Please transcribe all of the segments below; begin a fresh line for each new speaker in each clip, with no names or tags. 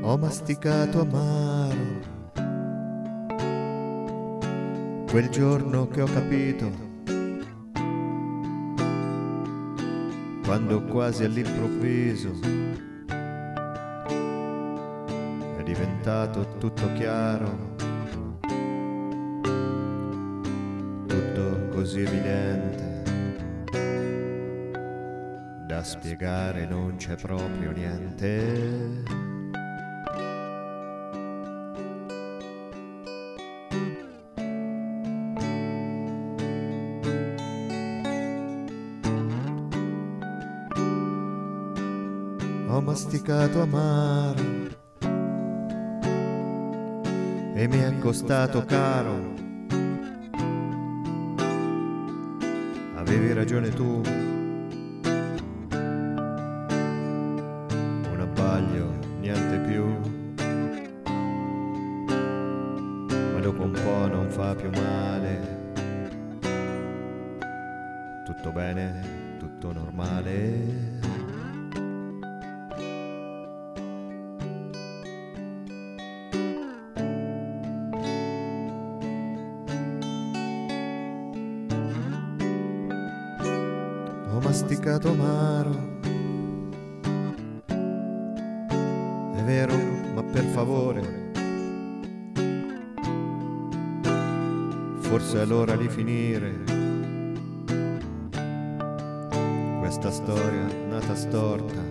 Ho masticato amaro quel giorno che ho capito, quando quasi all'improvviso è diventato tutto chiaro, tutto così evidente da spiegare non c'è proprio niente. Ho masticato amaro e mi è costato caro. Avevi ragione tu, un abbaglio, niente più, ma dopo un po' non fa più male, tutto bene, tutto normale. Ho masticato amaro, è vero, ma per favore, forse è l'ora di finire questa storia nata storta.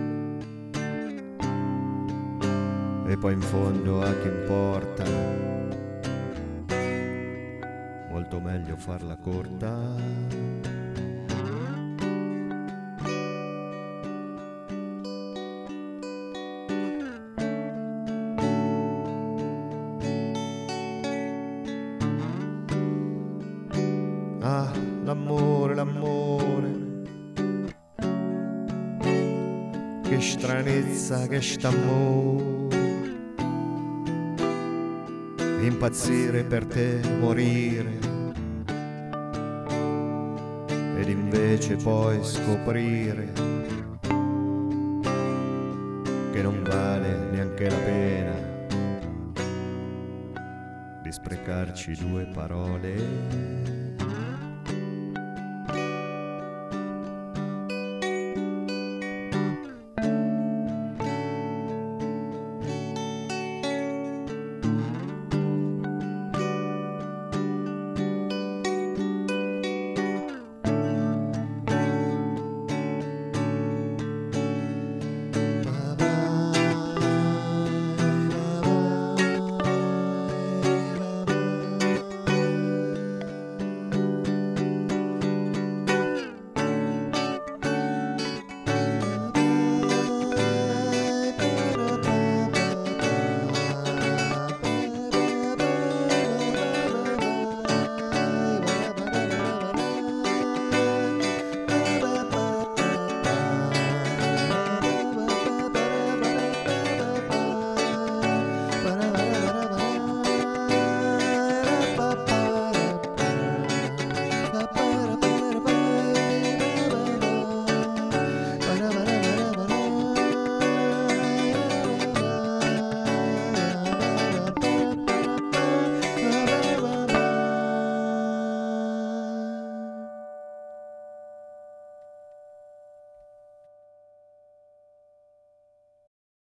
E poi in fondo a chi importa, molto meglio farla corta. Ah, l'amore, l'amore, che stranezza, che st'amore, impazzire per te, morire, ed invece poi scoprire che non vale neanche la pena di sprecarci due parole.